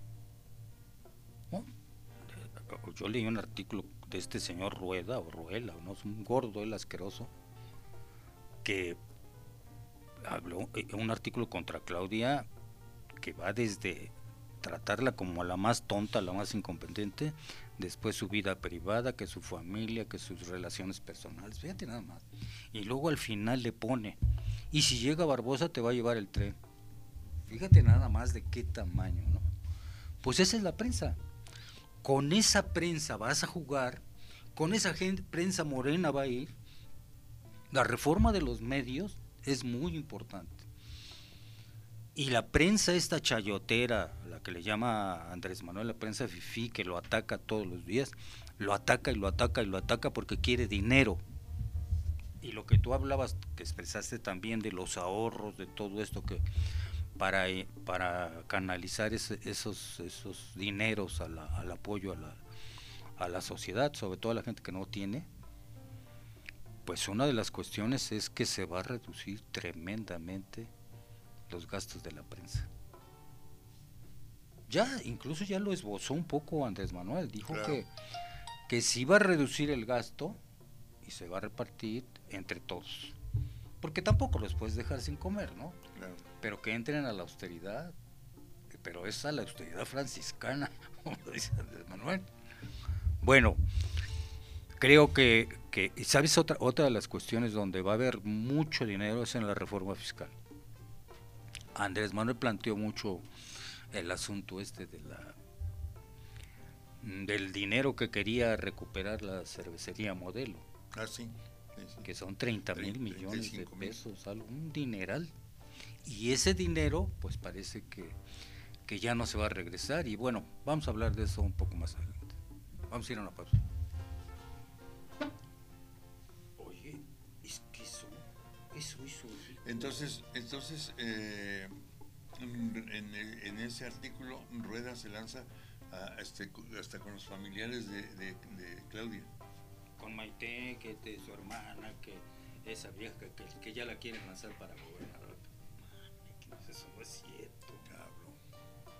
¿No? Yo leí un artículo de este señor Rueda, o Ruela, ¿no? Es un gordo, el asqueroso, que habló, un artículo contra Claudia, que va desde tratarla como la más tonta, la más incompetente, después su vida privada, que su familia, que sus relaciones personales, fíjate nada más. Y luego al final le pone, y si llega Barbosa te va a llevar el tren. Fíjate nada más de qué tamaño, ¿no? Pues esa es la prensa. Con esa prensa vas a jugar, con esa gente, prensa morena va a ir. La reforma de los medios es muy importante. Y la prensa esta chayotera, la que le llama Andrés Manuel la prensa fifí, que lo ataca todos los días, lo ataca y lo ataca y lo ataca porque quiere dinero. Y lo que tú hablabas, que expresaste también de los ahorros, de todo esto, que para, para canalizar ese, esos, esos dineros a la, al apoyo a la, a la sociedad, sobre todo a la gente que no tiene, pues una de las cuestiones es que se va a reducir tremendamente los gastos de la prensa. Ya, incluso ya lo esbozó un poco Andrés Manuel, dijo claro. que, que se iba a reducir el gasto y se va a repartir entre todos, porque tampoco los puedes dejar sin comer, ¿no? Claro. Pero que entren a la austeridad, pero es a la austeridad franciscana, como lo dice Andrés Manuel. Bueno, creo que, que ¿sabes? Otra, otra de las cuestiones donde va a haber mucho dinero es en la reforma fiscal. Andrés Manuel planteó mucho el asunto este de la del dinero que quería recuperar la cervecería Modelo. Ah, sí. Sí, sí. Que son treinta mil millones de pesos, algo, un dineral. Y ese dinero, pues parece que, que ya no se va a regresar. Y bueno, vamos a hablar de eso un poco más adelante. Vamos a ir a una pausa. Oye, es que eso, eso, eso. Entonces, entonces eh, en, en ese artículo Rueda se lanza a, este, hasta con los familiares de, de, de Claudia. Con Maite, que es su hermana, que esa vieja que, que ya la quieren lanzar para gobernador. Eso no es cierto.